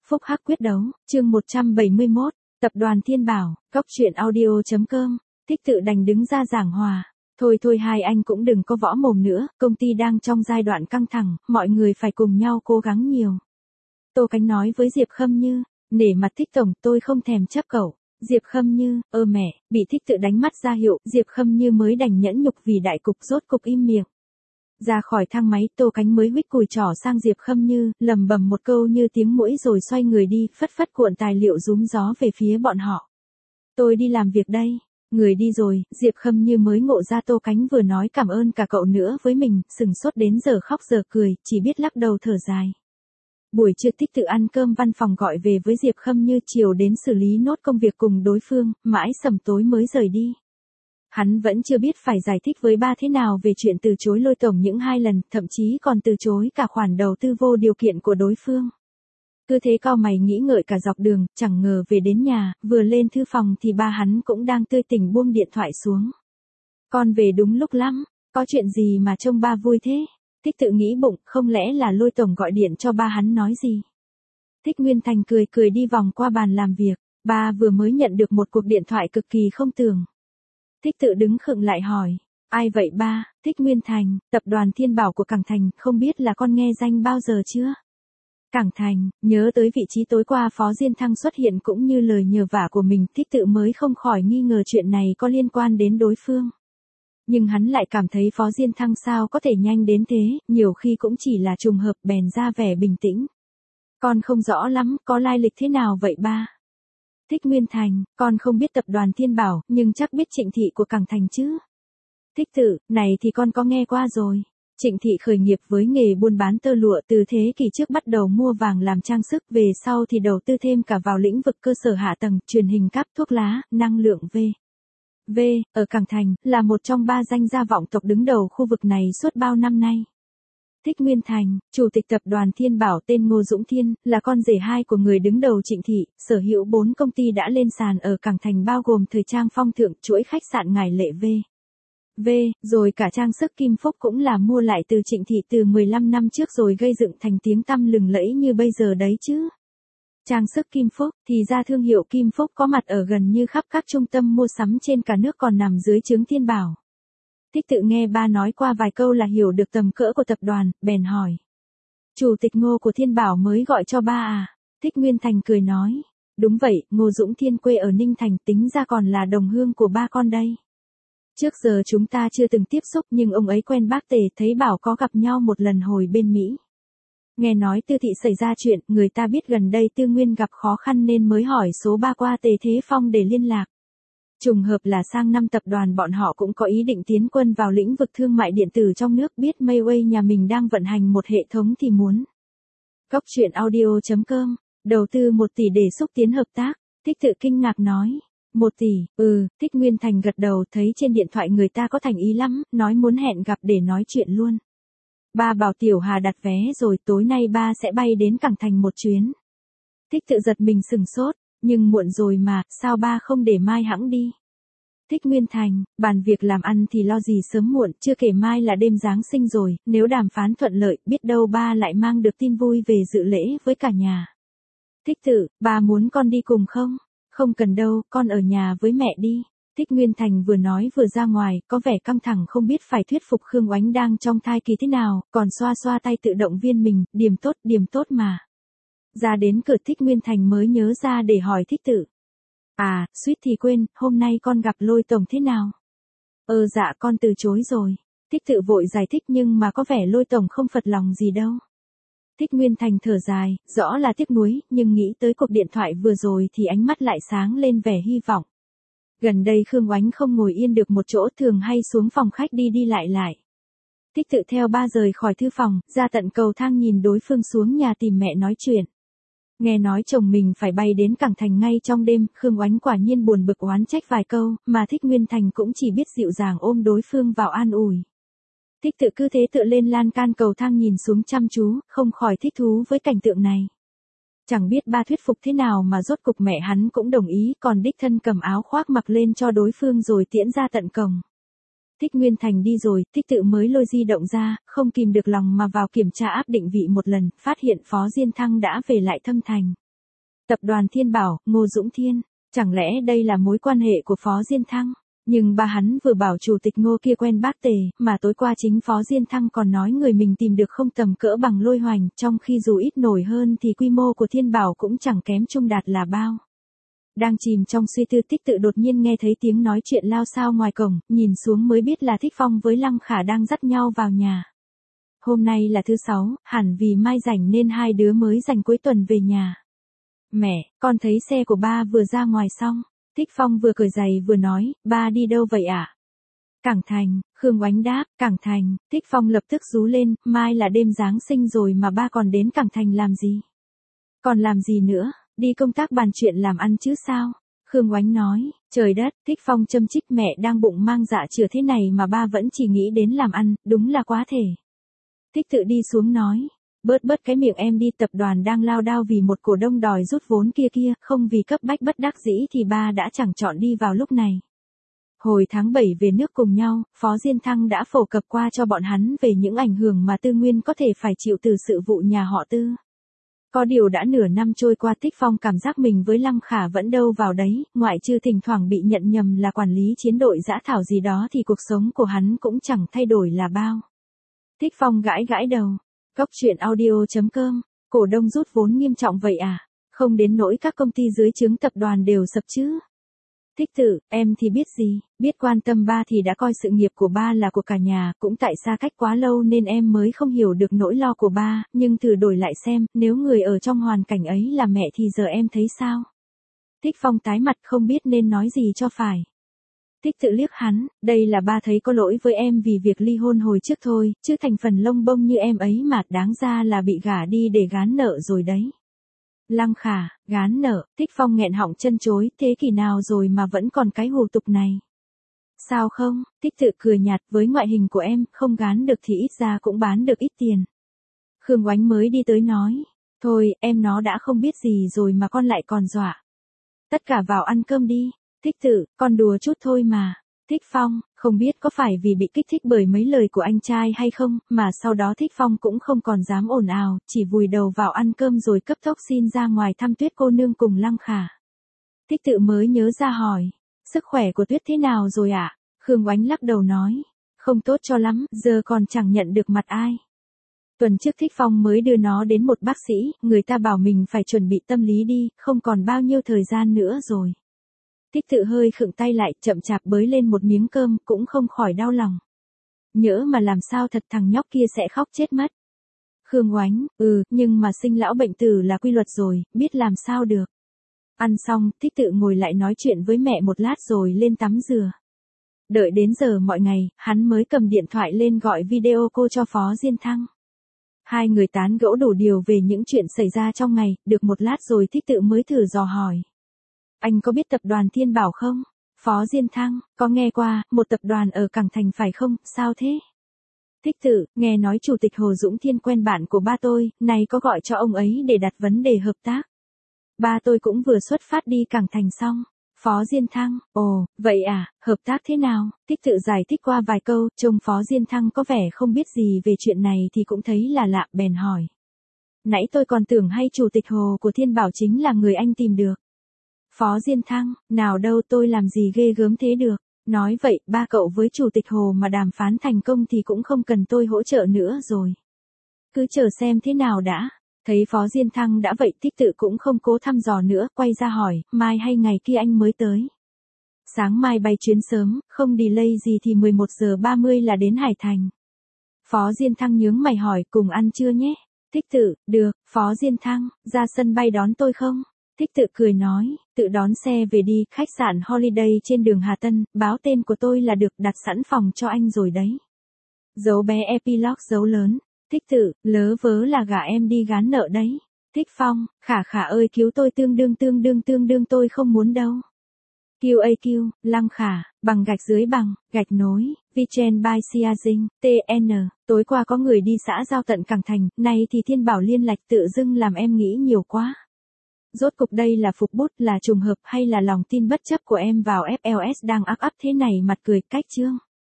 Phúc Hắc quyết đấu, chương 171, tập đoàn Thiên Bảo, cóc truyện audio.com, Thích tự đành đứng ra giảng hòa. Thôi thôi hai anh cũng đừng có võ mồm nữa, công ty đang trong giai đoạn căng thẳng, mọi người phải cùng nhau cố gắng nhiều. Tô Cánh nói với Diệp Khâm Như, nể mặt Thích tổng tôi không thèm chấp cậu. Diệp Khâm Như, mẹ, bị Thích tự đánh mắt ra hiệu, Diệp Khâm Như mới đành nhẫn nhục vì đại cục rốt cục im miệng. Ra khỏi thang máy, Tô Cánh mới huých cùi trỏ sang Diệp Khâm Như, lầm bầm một câu như tiếng muỗi rồi xoay người đi, phất phất cuộn tài liệu rúm gió về phía bọn họ. Tôi đi làm việc đây. Người đi rồi, Diệp Khâm Như mới ngộ ra Tô Cánh vừa nói cảm ơn cả cậu nữa với mình, sừng sốt đến giờ khóc giờ cười, chỉ biết lắc đầu thở dài. Buổi trưa Thích tự ăn cơm văn phòng gọi về với Diệp Khâm Như, chiều đến xử lý nốt công việc cùng đối phương, mãi sầm tối mới rời đi. Hắn vẫn chưa biết phải giải thích với ba thế nào về chuyện từ chối Lôi tổng những 2 lần, thậm chí còn từ chối cả khoản đầu tư vô điều kiện của đối phương. Cứ thế cau mày nghĩ ngợi cả dọc đường, chẳng ngờ về đến nhà, vừa lên thư phòng thì ba hắn cũng đang tươi tỉnh buông điện thoại xuống. Con về đúng lúc lắm, có chuyện gì mà trông ba vui thế? Thích tự nghĩ bụng, không lẽ là Lôi tổng gọi điện cho ba hắn nói gì? Thích Nguyên Thành cười cười đi vòng qua bàn làm việc, ba vừa mới nhận được một cuộc điện thoại cực kỳ không tưởng. Thích tự đứng khựng lại hỏi, ai vậy ba? Thích Nguyên Thành, tập đoàn Thiên Bảo của Cảng Thành, không biết là con nghe danh bao giờ chưa? Cảng Thành, nhớ tới vị trí tối qua Phó Diên Thăng xuất hiện cũng như lời nhờ vả của mình, Thích tự mới không khỏi nghi ngờ chuyện này có liên quan đến đối phương. Nhưng hắn lại cảm thấy Phó Diên Thăng sao có thể nhanh đến thế, nhiều khi cũng chỉ là trùng hợp, bèn ra vẻ bình tĩnh. Con không rõ lắm, có lai lịch thế nào vậy ba? Thích Nguyên Thành, con không biết tập đoàn Thiên Bảo, nhưng chắc biết Trịnh Thị của Cảng Thành chứ? Thích tự, này thì con có nghe qua rồi. Trịnh Thị khởi nghiệp với nghề buôn bán tơ lụa, từ thế kỷ trước bắt đầu mua vàng làm trang sức, về sau thì đầu tư thêm cả vào lĩnh vực cơ sở hạ tầng, truyền hình cáp, thuốc lá, năng lượng V. Ở Cảng Thành, là một trong 3 danh gia vọng tộc đứng đầu khu vực này suốt bao năm nay. Thích Nguyên Thành, chủ tịch tập đoàn Thiên Bảo tên Ngô Dũng Thiên, là con rể 2 của người đứng đầu Trịnh Thị, sở hữu 4 công ty đã lên sàn ở Cảng Thành bao gồm thời trang Phong Thượng, chuỗi khách sạn Ngải Lệ rồi cả trang sức Kim Phúc cũng là mua lại từ Trịnh Thị từ 15 năm trước rồi gây dựng thành tiếng tăm lừng lẫy như bây giờ đấy chứ. Trang sức Kim Phúc, thì ra thương hiệu Kim Phúc có mặt ở gần như khắp các trung tâm mua sắm trên cả nước còn nằm dưới trướng Thiên Bảo. Thích tự nghe ba nói qua vài câu là hiểu được tầm cỡ của tập đoàn, bèn hỏi. Chủ tịch Ngô của Thiên Bảo mới gọi cho ba à? Thích Nguyên Thành cười nói. Đúng vậy, Ngô Dũng Thiên quê ở Ninh Thành, tính ra còn là đồng hương của ba con đây. Trước giờ chúng ta chưa từng tiếp xúc nhưng ông ấy quen bác Tề, thấy bảo có gặp nhau một lần hồi bên Mỹ. Nghe nói Tư Thị xảy ra chuyện, người ta biết gần đây Tư Nguyên gặp khó khăn nên mới hỏi số ba qua Tề Thế Phong để liên lạc. Trùng hợp là sang năm tập đoàn bọn họ cũng có ý định tiến quân vào lĩnh vực thương mại điện tử trong nước, biết Mayway nhà mình đang vận hành một hệ thống thì muốn. Cóc truyện audio.com, đầu tư 1 tỷ để xúc tiến hợp tác, Thích tự kinh ngạc nói. 1 tỷ, Thích Nguyên Thành gật đầu, thấy trên điện thoại người ta có thành ý lắm, nói muốn hẹn gặp để nói chuyện luôn. Ba bảo Tiểu Hà đặt vé rồi, tối nay ba sẽ bay đến Cảng Thành một chuyến. Thích tự giật mình sừng sốt, nhưng muộn rồi mà, sao ba không để mai hẵng đi? Thích Nguyên Thành, bàn việc làm ăn thì lo gì sớm muộn, chưa kể mai là đêm Giáng sinh rồi, nếu đàm phán thuận lợi, biết đâu ba lại mang được tin vui về dự lễ với cả nhà. Thích tự, ba muốn con đi cùng không? Không cần đâu, con ở nhà với mẹ đi. Thích Nguyên Thành vừa nói vừa ra ngoài, có vẻ căng thẳng không biết phải thuyết phục Khương Oánh đang trong thai kỳ thế nào, còn xoa xoa tay tự động viên mình, điềm tốt mà. Ra đến cửa Thích Nguyên Thành mới nhớ ra để hỏi Thích tự. À, suýt thì quên, hôm nay con gặp Lôi tổng thế nào? Dạ con từ chối rồi. Thích tự vội giải thích nhưng mà có vẻ Lôi tổng không phật lòng gì đâu. Thích Nguyên Thành thở dài, rõ là tiếc nuối, nhưng nghĩ tới cuộc điện thoại vừa rồi thì ánh mắt lại sáng lên vẻ hy vọng. Gần đây Khương Oánh không ngồi yên được một chỗ, thường hay xuống phòng khách đi đi lại. Thích tự theo ba rời khỏi thư phòng, ra tận cầu thang nhìn đối phương xuống nhà tìm mẹ nói chuyện. Nghe nói chồng mình phải bay đến Cảng Thành ngay trong đêm, Khương Oánh quả nhiên buồn bực oán trách vài câu, mà Thích Nguyên Thành cũng chỉ biết dịu dàng ôm đối phương vào an ủi. Thích tự cứ thế tựa lên lan can cầu thang nhìn xuống chăm chú, không khỏi thích thú với cảnh tượng này. Chẳng biết ba thuyết phục thế nào mà rốt cục mẹ hắn cũng đồng ý, còn đích thân cầm áo khoác mặc lên cho đối phương rồi tiễn ra tận cổng. Thích Nguyên Thành đi rồi, Thích tự mới lôi di động ra, không kìm được lòng mà vào kiểm tra áp định vị một lần, phát hiện Phó Diên Thăng đã về lại Thâm Thành. Tập đoàn Thiên Bảo, Ngô Dũng Thiên, chẳng lẽ đây là mối quan hệ của Phó Diên Thăng? Nhưng ba hắn vừa bảo chủ tịch Ngô kia quen bác Tề, mà tối qua chính Phó Diên Thăng còn nói người mình tìm được không tầm cỡ bằng Lôi Hoành, trong khi dù ít nổi hơn thì quy mô của Thiên Bảo cũng chẳng kém Trung Đạt là bao. Đang chìm trong suy tư Tích Tự đột nhiên nghe thấy tiếng nói chuyện lao xao ngoài cổng, nhìn xuống mới biết là Thích Phong với Lăng Khả đang dắt nhau vào nhà. Hôm nay là thứ Sáu, hẳn vì mai rảnh nên hai đứa mới dành cuối tuần về nhà. Mẹ, con thấy xe của ba vừa ra ngoài xong. Thích Phong vừa cởi giày vừa nói, ba đi đâu vậy ạ? Cảng Thành, Khương Oánh đáp, Cảng Thành. Thích Phong lập tức rú lên, mai là đêm Giáng sinh rồi mà ba còn đến Cảng Thành làm gì? Còn làm gì nữa, đi công tác bàn chuyện làm ăn chứ sao? Khương Oánh nói, trời đất, Thích Phong châm chích mẹ đang bụng mang dạ chửa thế này mà ba vẫn chỉ nghĩ đến làm ăn, đúng là quá thể. Thích Tự đi xuống nói. Bớt cái miệng em đi, tập đoàn đang lao đao vì một cổ đông đòi rút vốn kia, không vì cấp bách bất đắc dĩ thì ba đã chẳng chọn đi vào lúc này. Hồi tháng 7 về nước cùng nhau, Phó Diên Thăng đã phổ cập qua cho bọn hắn về những ảnh hưởng mà Tư Nguyên có thể phải chịu từ sự vụ nhà họ Tư. Có điều đã nửa năm trôi qua, Thích Phong cảm giác mình với Lăng Khả vẫn đâu vào đấy, ngoại trừ thỉnh thoảng bị nhận nhầm là quản lý chiến đội dã thảo gì đó thì cuộc sống của hắn cũng chẳng thay đổi là bao. Thích Phong gãi đầu. Cốc truyện audio.com, cổ đông rút vốn nghiêm trọng vậy à? Không đến nỗi các công ty dưới trướng tập đoàn đều sập chứ? Thích Tự, em thì biết gì, biết quan tâm ba thì đã coi sự nghiệp của ba là của cả nhà, cũng tại xa cách quá lâu nên em mới không hiểu được nỗi lo của ba, nhưng thử đổi lại xem, nếu người ở trong hoàn cảnh ấy là mẹ thì giờ em thấy sao? Thích Phong tái mặt không biết nên nói gì cho phải. Thích Tự liếc hắn, đây là ba thấy có lỗi với em vì việc ly hôn hồi trước thôi, chứ thành phần lông bông như em ấy mà đáng ra là bị gả đi để gán nợ rồi đấy. Lăng Khả, gán nợ, Thích Phong nghẹn họng chân chối, thế kỷ nào rồi mà vẫn còn cái hủ tục này. Sao không, Thích Tự cười nhạt, với ngoại hình của em, không gán được thì ít ra cũng bán được ít tiền. Khương Oánh mới đi tới nói, thôi, em nó đã không biết gì rồi mà con lại còn dọa. Tất cả vào ăn cơm đi. Thích Tự, con đùa chút thôi mà. Thích Phong, không biết có phải vì bị kích thích bởi mấy lời của anh trai hay không, mà sau đó Thích Phong cũng không còn dám ồn ào, chỉ vùi đầu vào ăn cơm rồi cấp tốc xin ra ngoài thăm Tuyết cô nương cùng Lăng Khả. Thích Tự mới nhớ ra hỏi, sức khỏe của Tuyết thế nào rồi ạ? Khương Oánh lắc đầu nói, không tốt cho lắm, giờ còn chẳng nhận được mặt ai. Tuần trước Thích Phong mới đưa nó đến một bác sĩ, người ta bảo mình phải chuẩn bị tâm lý đi, không còn bao nhiêu thời gian nữa rồi. Thích Tự hơi khựng tay lại, chậm chạp bới lên một miếng cơm, cũng không khỏi đau lòng. Nhỡ mà làm sao thật thằng nhóc kia sẽ khóc chết mất. Khương Oánh, nhưng mà sinh lão bệnh tử là quy luật rồi, biết làm sao được. Ăn xong, Thích Tự ngồi lại nói chuyện với mẹ một lát rồi lên tắm rửa. Đợi đến giờ mọi ngày, hắn mới cầm điện thoại lên gọi video cô cho Phó Diên Thăng. Hai người tán gẫu đủ điều về những chuyện xảy ra trong ngày, được một lát rồi Thích Tự mới thử dò hỏi. Anh có biết tập đoàn Thiên Bảo không? Phó Diên Thăng, có nghe qua, một tập đoàn ở Cảng Thành phải không, sao thế? Thích Tự, nghe nói Chủ tịch Hồ Dũng Thiên quen bạn của ba tôi, này có gọi cho ông ấy để đặt vấn đề hợp tác. Ba tôi cũng vừa xuất phát đi Cảng Thành xong. Phó Diên Thăng, ồ, vậy à, hợp tác thế nào? Thích Tự giải thích qua vài câu, trông Phó Diên Thăng có vẻ không biết gì về chuyện này thì cũng thấy là lạ, bèn hỏi. Nãy tôi còn tưởng hay Chủ tịch Hồ của Thiên Bảo chính là người anh tìm được. Phó Diên Thăng, nào đâu, tôi làm gì ghê gớm thế được. Nói vậy, ba cậu với Chủ tịch Hồ mà đàm phán thành công thì cũng không cần tôi hỗ trợ nữa rồi. Cứ chờ xem thế nào đã. Thấy Phó Diên Thăng đã vậy, Thích Tự cũng không cố thăm dò nữa, quay ra hỏi, mai hay ngày kia anh mới tới. Sáng mai bay chuyến sớm, không delay gì thì 11 giờ 30 là đến Hải Thành. Phó Diên Thăng nhướng mày hỏi, cùng ăn trưa nhé. Thích Tự, được. Phó Diên Thăng, ra sân bay đón tôi không? Thích Tự cười nói, tự đón xe về đi, khách sạn Holiday trên đường Hà Tân, báo tên của tôi là được, đặt sẵn phòng cho anh rồi đấy. Dấu bé epilogue dấu lớn. Thích Tự, lớ vớ là gả em đi gán nợ đấy. Thích Phong, Khả ơi cứu tôi, tương đương tôi không muốn đâu. QAQ, Lăng Khả, bằng gạch dưới bằng, gạch nối, Vichen by Siazing, TN, tối qua có người đi xã giao tận Cảng Thành, nay thì Thiên Bảo liên lạc, tự dưng làm em nghĩ nhiều quá. Rốt cục đây là phục bút, là trùng hợp hay là lòng tin bất chấp của em vào FLS đang ắp thế này, mặt cười cách chương.